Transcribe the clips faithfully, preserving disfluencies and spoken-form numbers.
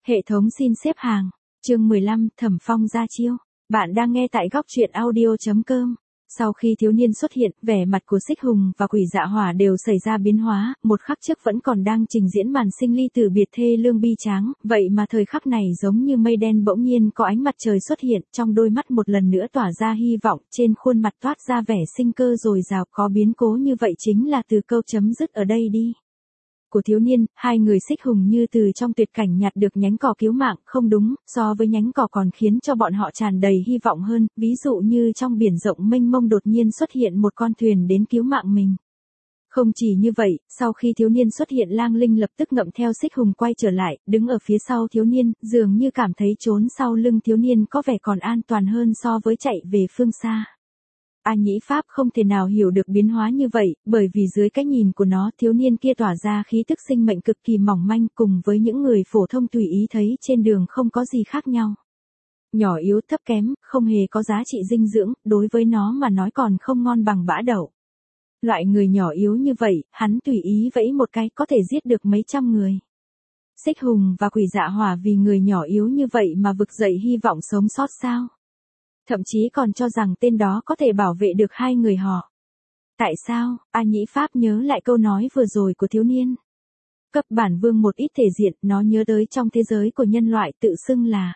Hệ thống xin xếp hàng. Chương mười lăm, Thẩm Phong ra chiêu. Bạn đang nghe tại góc truyện audio chấm com. Sau khi thiếu niên xuất hiện, vẻ mặt của Xích Hùng và Quỷ Dạ Hỏa đều xảy ra biến hóa, một khắc trước vẫn còn đang trình diễn màn sinh ly tử biệt thê lương bi tráng, vậy mà thời khắc này giống như mây đen bỗng nhiên có ánh mặt trời xuất hiện, trong đôi mắt một lần nữa tỏa ra hy vọng, trên khuôn mặt toát ra vẻ sinh cơ dồi dào, có biến cố như vậy chính là từ câu chấm dứt ở đây đi. Của thiếu niên, hai người Xích Hùng như từ trong tuyệt cảnh nhặt được nhánh cỏ cứu mạng, không đúng, so với nhánh cỏ còn khiến cho bọn họ tràn đầy hy vọng hơn, ví dụ như trong biển rộng mênh mông đột nhiên xuất hiện một con thuyền đến cứu mạng mình. Không chỉ như vậy, sau khi thiếu niên xuất hiện, Lang Linh lập tức ngậm theo Xích Hùng quay trở lại, đứng ở phía sau thiếu niên, dường như cảm thấy trốn sau lưng thiếu niên có vẻ còn an toàn hơn so với chạy về phương xa. A Nhĩ Pháp không thể nào hiểu được biến hóa như vậy, bởi vì dưới cái nhìn của nó, thiếu niên kia tỏa ra khí tức sinh mệnh cực kỳ mỏng manh, cùng với những người phổ thông tùy ý thấy trên đường không có gì khác nhau. Nhỏ yếu thấp kém, không hề có giá trị dinh dưỡng, đối với nó mà nói còn không ngon bằng bã đậu. Loại người nhỏ yếu như vậy, hắn tùy ý vẫy một cái có thể giết được mấy trăm người. Xích Hùng và Quỷ Dạ Hỏa vì người nhỏ yếu như vậy mà vực dậy hy vọng sống sót sao? Thậm chí còn cho rằng tên đó có thể bảo vệ được hai người họ. Tại sao? A Nhĩ Pháp nhớ lại câu nói vừa rồi của thiếu niên. Cấp bản vương một ít thể diện, nó nhớ tới trong thế giới của nhân loại tự xưng là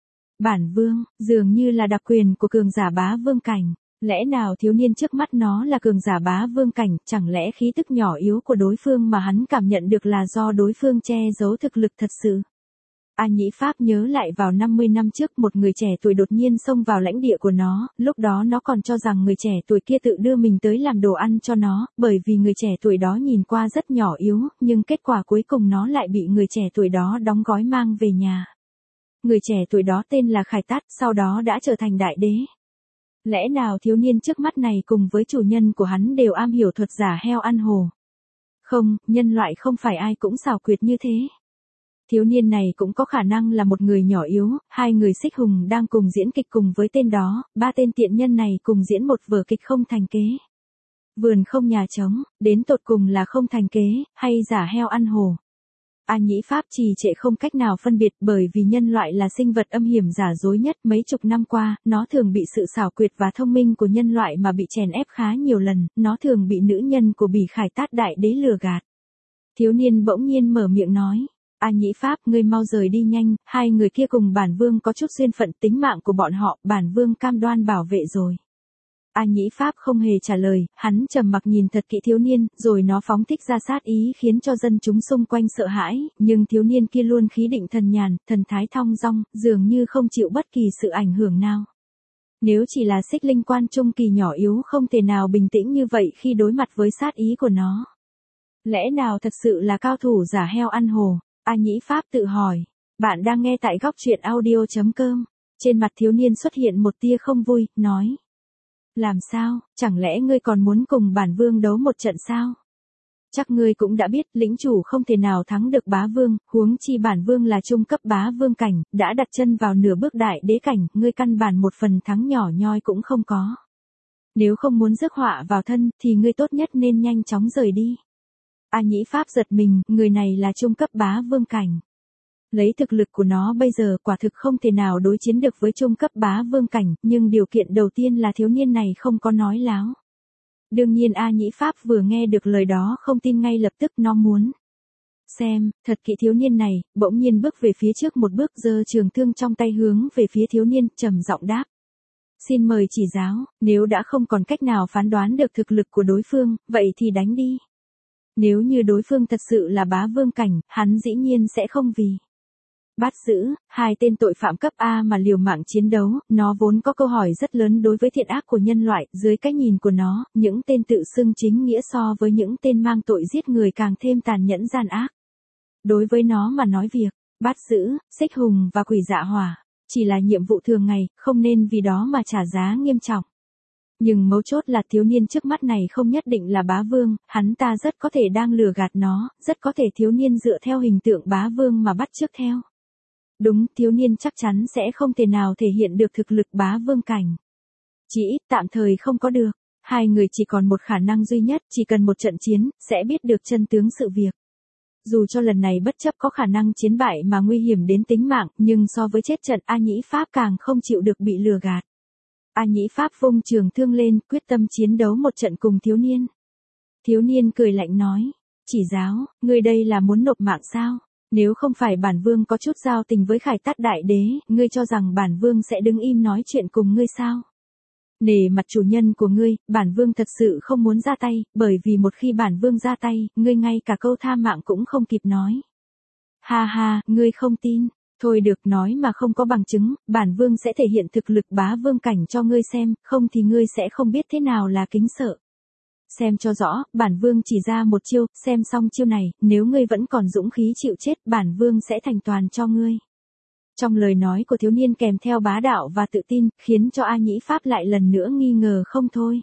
bản vương, dường như là đặc quyền của cường giả bá vương cảnh. Lẽ nào thiếu niên trước mắt nó là cường giả bá vương cảnh, chẳng lẽ khí tức nhỏ yếu của đối phương mà hắn cảm nhận được là do đối phương che giấu thực lực thật sự? A Nhĩ Pháp nhớ lại vào năm mươi năm trước, một người trẻ tuổi đột nhiên xông vào lãnh địa của nó, lúc đó nó còn cho rằng người trẻ tuổi kia tự đưa mình tới làm đồ ăn cho nó, bởi vì người trẻ tuổi đó nhìn qua rất nhỏ yếu, nhưng kết quả cuối cùng nó lại bị người trẻ tuổi đó đóng gói mang về nhà. Người trẻ tuổi đó tên là Khải Tát, sau đó đã trở thành đại đế. Lẽ nào thiếu niên trước mắt này cùng với chủ nhân của hắn đều am hiểu thuật giả heo ăn hổ? Không, nhân loại không phải ai cũng xảo quyệt như thế. Thiếu niên này cũng có khả năng là một người nhỏ yếu, hai người Xích Hùng đang cùng diễn kịch cùng với tên đó, ba tên tiện nhân này cùng diễn một vở kịch không thành kế. Vườn không nhà trống, đến tột cùng là không thành kế, hay giả heo ăn hổ. A Nhĩ Pháp trì trệ không cách nào phân biệt, bởi vì nhân loại là sinh vật âm hiểm giả dối nhất, mấy chục năm qua, nó thường bị sự xảo quyệt và thông minh của nhân loại mà bị chèn ép khá nhiều lần, nó thường bị nữ nhân của Bỉ Khải Tát đại đế lừa gạt. Thiếu niên bỗng nhiên mở miệng nói. A Nhĩ Pháp, ngươi mau rời đi nhanh, hai người kia cùng bản vương có chút duyên phận, tính mạng của bọn họ, bản vương cam đoan bảo vệ rồi. A Nhĩ Pháp không hề trả lời, hắn trầm mặc nhìn thật kỹ thiếu niên, rồi nó phóng thích ra sát ý khiến cho dân chúng xung quanh sợ hãi, nhưng thiếu niên kia luôn khí định thần nhàn, thần thái thong dong, dường như không chịu bất kỳ sự ảnh hưởng nào. Nếu chỉ là Xích Linh quan trung kỳ nhỏ yếu không thể nào bình tĩnh như vậy khi đối mặt với sát ý của nó. Lẽ nào thật sự là cao thủ giả heo ăn hổ? A Nhĩ Pháp tự hỏi. Bạn đang nghe tại góc truyện audio chấm com. Trên mặt thiếu niên xuất hiện một tia không vui, nói. Làm sao, chẳng lẽ ngươi còn muốn cùng bản vương đấu một trận sao? Chắc ngươi cũng đã biết, lĩnh chủ không thể nào thắng được bá vương, huống chi bản vương là trung cấp bá vương cảnh, đã đặt chân vào nửa bước đại đế cảnh, ngươi căn bản một phần thắng nhỏ nhoi cũng không có. Nếu không muốn rước họa vào thân, thì ngươi tốt nhất nên nhanh chóng rời đi. A Nhĩ Pháp giật mình, người này là trung cấp bá vương cảnh. Lấy thực lực của nó bây giờ quả thực không thể nào đối chiến được với trung cấp bá vương cảnh, nhưng điều kiện đầu tiên là thiếu niên này không có nói láo. Đương nhiên A Nhĩ Pháp vừa nghe được lời đó không tin, ngay lập tức nó muốn xem, thật kỹ thiếu niên này, bỗng nhiên bước về phía trước một bước, giơ trường thương trong tay hướng về phía thiếu niên, trầm giọng đáp. Xin mời chỉ giáo, nếu đã không còn cách nào phán đoán được thực lực của đối phương, vậy thì đánh đi. Nếu như đối phương thật sự là bá vương cảnh, hắn dĩ nhiên sẽ không vì bắt giữ hai tên tội phạm cấp A mà liều mạng chiến đấu, nó vốn có câu hỏi rất lớn đối với thiện ác của nhân loại, dưới cái nhìn của nó, những tên tự xưng chính nghĩa so với những tên mang tội giết người càng thêm tàn nhẫn gian ác. Đối với nó mà nói việc bắt giữ Xích Hùng và Quỷ Dạ Hỏa chỉ là nhiệm vụ thường ngày, không nên vì đó mà trả giá nghiêm trọng. Nhưng mấu chốt là thiếu niên trước mắt này không nhất định là bá vương, hắn ta rất có thể đang lừa gạt nó, rất có thể thiếu niên dựa theo hình tượng bá vương mà bắt chước theo. Đúng, thiếu niên chắc chắn sẽ không thể nào thể hiện được thực lực bá vương cảnh. Chỉ ít tạm thời không có được. Hai người chỉ còn một khả năng duy nhất, chỉ cần một trận chiến, sẽ biết được chân tướng sự việc. Dù cho lần này bất chấp có khả năng chiến bại mà nguy hiểm đến tính mạng, nhưng so với chết trận A Nhĩ Pháp càng không chịu được bị lừa gạt. A Nhĩ Pháp vung trường thương lên, quyết tâm chiến đấu một trận cùng thiếu niên. Thiếu niên cười lạnh nói, chỉ giáo, ngươi đây là muốn nộp mạng sao? Nếu không phải bản vương có chút giao tình với Khải Tát Đại Đế, ngươi cho rằng bản vương sẽ đứng im nói chuyện cùng ngươi sao? Nể mặt chủ nhân của ngươi, bản vương thật sự không muốn ra tay, bởi vì một khi bản vương ra tay, ngươi ngay cả câu tha mạng cũng không kịp nói. Ha ha, ngươi không tin, thôi được, nói mà không có bằng chứng, bản vương sẽ thể hiện thực lực bá vương cảnh cho ngươi xem, không thì ngươi sẽ không biết thế nào là kính sợ. Xem cho rõ, bản vương chỉ ra một chiêu, xem xong chiêu này, nếu ngươi vẫn còn dũng khí chịu chết, bản vương sẽ thành toàn cho ngươi. Trong lời nói của thiếu niên kèm theo bá đạo và tự tin, khiến cho A Nhĩ Pháp lại lần nữa nghi ngờ không thôi.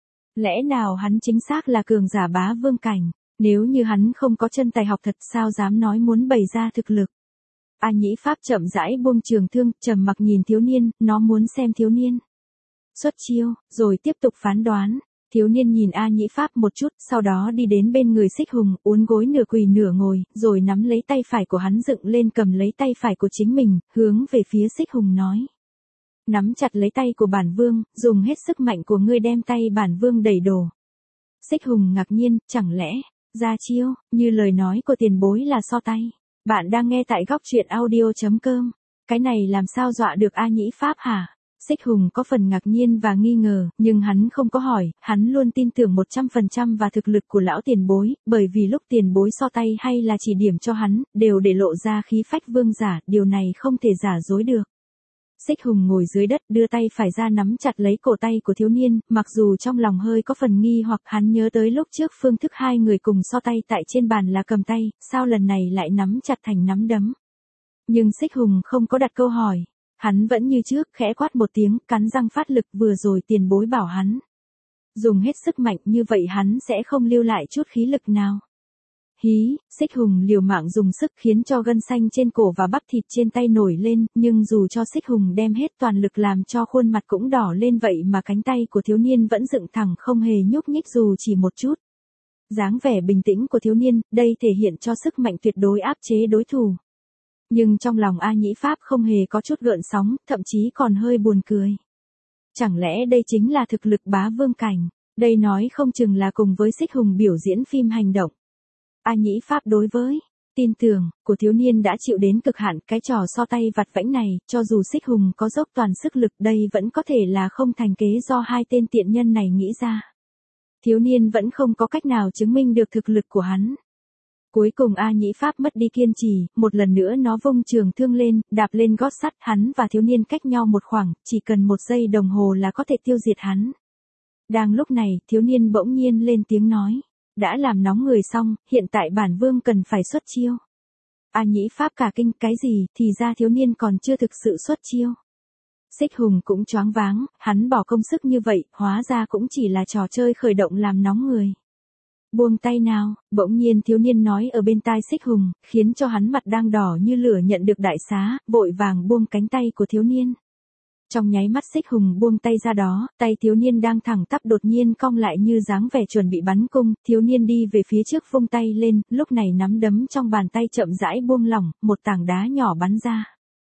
Lẽ nào hắn chính xác là cường giả bá vương cảnh, nếu như hắn không có chân tài học thật sao dám nói muốn bày ra thực lực. A Nhĩ Pháp chậm rãi buông trường thương, trầm mặc nhìn thiếu niên, nó muốn xem thiếu niên xuất chiêu, rồi tiếp tục phán đoán. Thiếu niên nhìn A Nhĩ Pháp một chút, sau đó đi đến bên người Xích Hùng, uốn gối nửa quỳ nửa ngồi, rồi nắm lấy tay phải của hắn dựng lên, cầm lấy tay phải của chính mình, hướng về phía Xích Hùng nói. Nắm chặt lấy tay của bản vương, dùng hết sức mạnh của ngươi đem tay bản vương đẩy đổ. Xích Hùng ngạc nhiên, chẳng lẽ, ra chiêu, như lời nói của tiền bối là so tay. Bạn đang nghe tại góc truyện audio chấm com. Cái này làm sao dọa được A Nhĩ Pháp hả? Xích Hùng có phần ngạc nhiên và nghi ngờ, nhưng hắn không có hỏi, hắn luôn tin tưởng một trăm phần trăm vào thực lực của lão tiền bối, bởi vì lúc tiền bối so tay hay là chỉ điểm cho hắn, đều để lộ ra khí phách vương giả, điều này không thể giả dối được. Xích Hùng ngồi dưới đất, đưa tay phải ra nắm chặt lấy cổ tay của thiếu niên, mặc dù trong lòng hơi có phần nghi hoặc hắn nhớ tới lúc trước phương thức hai người cùng so tay tại trên bàn là cầm tay, sao lần này lại nắm chặt thành nắm đấm. Nhưng Xích Hùng không có đặt câu hỏi. Hắn vẫn như trước, khẽ quát một tiếng, cắn răng phát lực, vừa rồi tiền bối bảo hắn dùng hết sức mạnh, như vậy hắn sẽ không lưu lại chút khí lực nào. Hí, Xích Hùng liều mạng dùng sức khiến cho gân xanh trên cổ và bắp thịt trên tay nổi lên, nhưng dù cho Xích Hùng đem hết toàn lực làm cho khuôn mặt cũng đỏ lên vậy mà cánh tay của thiếu niên vẫn dựng thẳng không hề nhúc nhích dù chỉ một chút. Dáng vẻ bình tĩnh của thiếu niên, đây thể hiện cho sức mạnh tuyệt đối áp chế đối thủ. Nhưng trong lòng A Nhĩ Pháp không hề có chút gợn sóng, thậm chí còn hơi buồn cười. Chẳng lẽ đây chính là thực lực bá vương cảnh, đây nói không chừng là cùng với Xích Hùng biểu diễn phim hành động. A Nhĩ Pháp đối với tin tưởng của thiếu niên đã chịu đến cực hạn, cái trò so tay vặt vãnh này, cho dù Xích Hùng có dốc toàn sức lực đây vẫn có thể là không thành kế do hai tên tiện nhân này nghĩ ra. Thiếu niên vẫn không có cách nào chứng minh được thực lực của hắn. Cuối cùng A Nhĩ Pháp mất đi kiên trì, một lần nữa nó vung trường thương lên, đạp lên gót sắt, hắn và thiếu niên cách nhau một khoảng, chỉ cần một giây đồng hồ là có thể tiêu diệt hắn. Đang lúc này, thiếu niên bỗng nhiên lên tiếng nói, đã làm nóng người xong, hiện tại bản vương cần phải xuất chiêu. A Nhĩ Pháp cả kinh, cái gì, thì ra thiếu niên còn chưa thực sự xuất chiêu. Xích Hùng cũng choáng váng, hắn bỏ công sức như vậy, hóa ra cũng chỉ là trò chơi khởi động làm nóng người. Buông tay nào, bỗng nhiên thiếu niên nói ở bên tai Xích Hùng, khiến cho hắn mặt đang đỏ như lửa nhận được đại xá, vội vàng buông cánh tay của thiếu niên. Trong nháy mắt Xích Hùng buông tay ra đó, tay thiếu niên đang thẳng tắp đột nhiên cong lại như dáng vẻ chuẩn bị bắn cung, thiếu niên đi về phía trước vung tay lên, lúc này nắm đấm trong bàn tay chậm rãi buông lỏng, một tảng đá nhỏ bắn ra.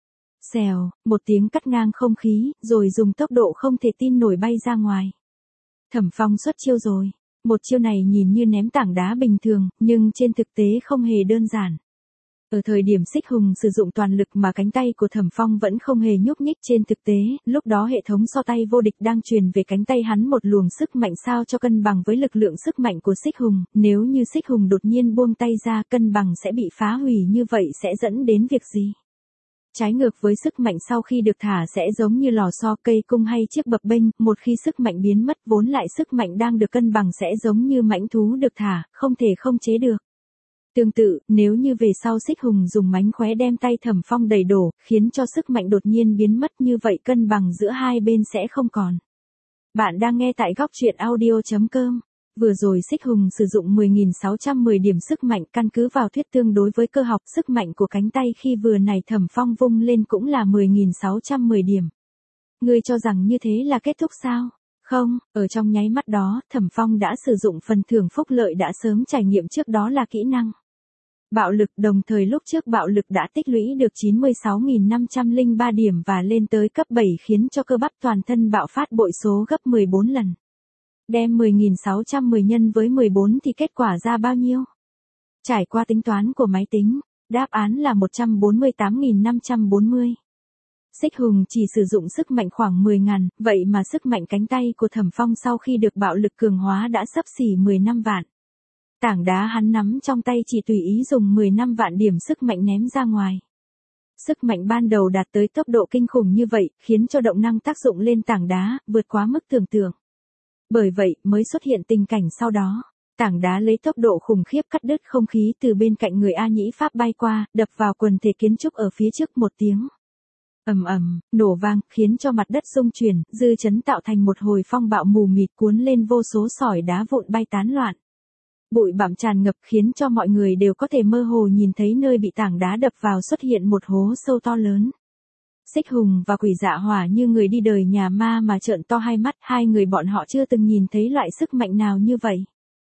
Xèo, một tiếng cắt ngang không khí, rồi dùng tốc độ không thể tin nổi bay ra ngoài. Thẩm Phong xuất chiêu rồi. Một chiêu này nhìn như ném tảng đá bình thường, nhưng trên thực tế không hề đơn giản. Ở thời điểm Xích Hùng sử dụng toàn lực mà cánh tay của Thẩm Phong vẫn không hề nhúc nhích trên thực tế, lúc đó hệ thống so tay vô địch đang truyền về cánh tay hắn một luồng sức mạnh sao cho cân bằng với lực lượng sức mạnh của Xích Hùng, nếu như Xích Hùng đột nhiên buông tay ra cân bằng sẽ bị phá hủy như vậy sẽ dẫn đến việc gì? Trái ngược với sức mạnh sau khi được thả sẽ giống như lò xo cây cung hay chiếc bập bênh, một khi sức mạnh biến mất vốn lại sức mạnh đang được cân bằng sẽ giống như mãnh thú được thả, không thể không chế được. Tương tự, nếu như về sau Xích Hùng dùng mánh khóe đem tay Thẩm Phong đẩy đổ, khiến cho sức mạnh đột nhiên biến mất như vậy cân bằng giữa hai bên sẽ không còn. Bạn đang nghe tại góc truyện audio chấm com. Vừa rồi Xích Hùng sử dụng mười nghìn sáu trăm mười điểm sức mạnh, căn cứ vào thuyết tương đối với cơ học, sức mạnh của cánh tay khi vừa này Thẩm Phong vung lên cũng là mười nghìn sáu trăm mười điểm. Ngươi cho rằng như thế là kết thúc sao? Không, ở trong nháy mắt đó, Thẩm Phong đã sử dụng phần thưởng phúc lợi đã sớm trải nghiệm trước đó là kỹ năng Bạo lực đồng thời lúc trước bạo lực đã tích lũy được chín mươi sáu nghìn năm trăm lẻ ba điểm và lên tới cấp bảy khiến cho cơ bắp toàn thân bạo phát bội số gấp mười bốn lần. Đem mười nghìn sáu trăm mười nhân với mười bốn thì kết quả ra bao nhiêu? Trải qua tính toán của máy tính, đáp án là một trăm bốn mươi tám nghìn năm trăm bốn mươi. Xích Hùng chỉ sử dụng sức mạnh khoảng mười ngàn, vậy mà sức mạnh cánh tay của Thẩm Phong sau khi được bạo lực cường hóa đã xấp xỉ mười lăm vạn. Tảng đá hắn nắm trong tay chỉ tùy ý dùng mười lăm vạn điểm sức mạnh ném ra ngoài. Sức mạnh ban đầu đạt tới tốc độ kinh khủng như vậy, khiến cho động năng tác dụng lên tảng đá, vượt quá mức tưởng tượng. Bởi vậy, mới xuất hiện tình cảnh sau đó. Tảng đá lấy tốc độ khủng khiếp cắt đứt không khí từ bên cạnh người A Nhĩ Pháp bay qua, đập vào quần thể kiến trúc ở phía trước một tiếng. Ầm ầm, nổ vang, khiến cho mặt đất rung chuyển, dư chấn tạo thành một hồi phong bạo mù mịt cuốn lên vô số sỏi đá vụn bay tán loạn. Bụi bặm tràn ngập khiến cho mọi người đều có thể mơ hồ nhìn thấy nơi bị tảng đá đập vào xuất hiện một hố sâu to lớn. Xích Hùng và Quỷ Dạ Hỏa như người đi đời nhà ma mà trợn to hai mắt, hai người bọn họ chưa từng nhìn thấy loại sức mạnh nào như vậy.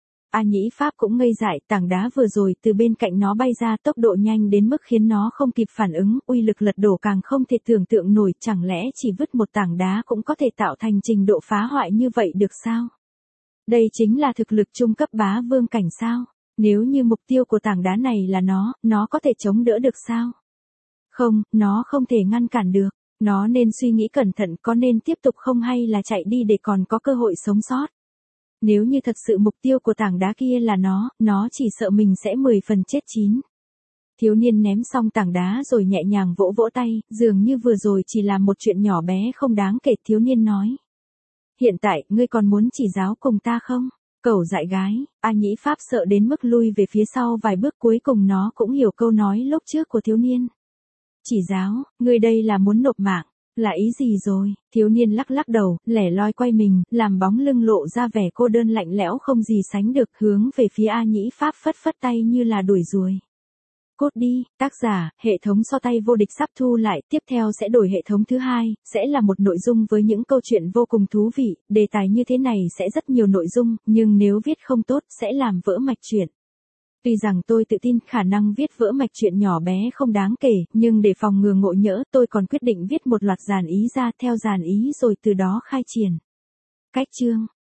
A Nhĩ Pháp cũng ngây dại, tảng đá vừa rồi từ bên cạnh nó bay ra tốc độ nhanh đến mức khiến nó không kịp phản ứng, uy lực lật đổ càng không thể tưởng tượng nổi, chẳng lẽ chỉ vứt một tảng đá cũng có thể tạo thành trình độ phá hoại như vậy được sao? Đây chính là thực lực trung cấp bá vương cảnh sao? Nếu như mục tiêu của tảng đá này là nó, nó có thể chống đỡ được sao? Không, nó không thể ngăn cản được. Nó nên suy nghĩ cẩn thận có nên tiếp tục không hay là chạy đi để còn có cơ hội sống sót. Nếu như thật sự mục tiêu của tảng đá kia là nó, nó chỉ sợ mình sẽ mười phần chết chín. Thiếu niên ném xong tảng đá rồi nhẹ nhàng vỗ vỗ tay, dường như vừa rồi chỉ là một chuyện nhỏ bé không đáng kể. Thiếu niên nói. Hiện tại, ngươi còn muốn chỉ giáo cùng ta không? Cẩu dại gái, A Nhĩ Pháp sợ đến mức lui về phía sau vài bước, cuối cùng nó cũng hiểu câu nói lúc trước của thiếu niên. Chỉ giáo, ngươi đây là muốn nộp mạng, là ý gì rồi? Thiếu niên lắc lắc đầu, lẻ loi quay mình, làm bóng lưng lộ ra vẻ cô đơn lạnh lẽo không gì sánh được, hướng về phía A Nhĩ Pháp phất phất tay như là đuổi ruồi. Cốt đi, tác giả, hệ thống so tay vô địch sắp thu lại, tiếp theo sẽ đổi hệ thống thứ hai, sẽ là một nội dung với những câu chuyện vô cùng thú vị, đề tài như thế này sẽ rất nhiều nội dung, nhưng nếu viết không tốt sẽ làm vỡ mạch chuyện. Tuy rằng tôi tự tin khả năng viết vỡ mạch chuyện nhỏ bé không đáng kể, nhưng để phòng ngừa ngộ nhỡ tôi còn quyết định viết một loạt dàn ý ra theo dàn ý rồi từ đó khai triển. Cách chương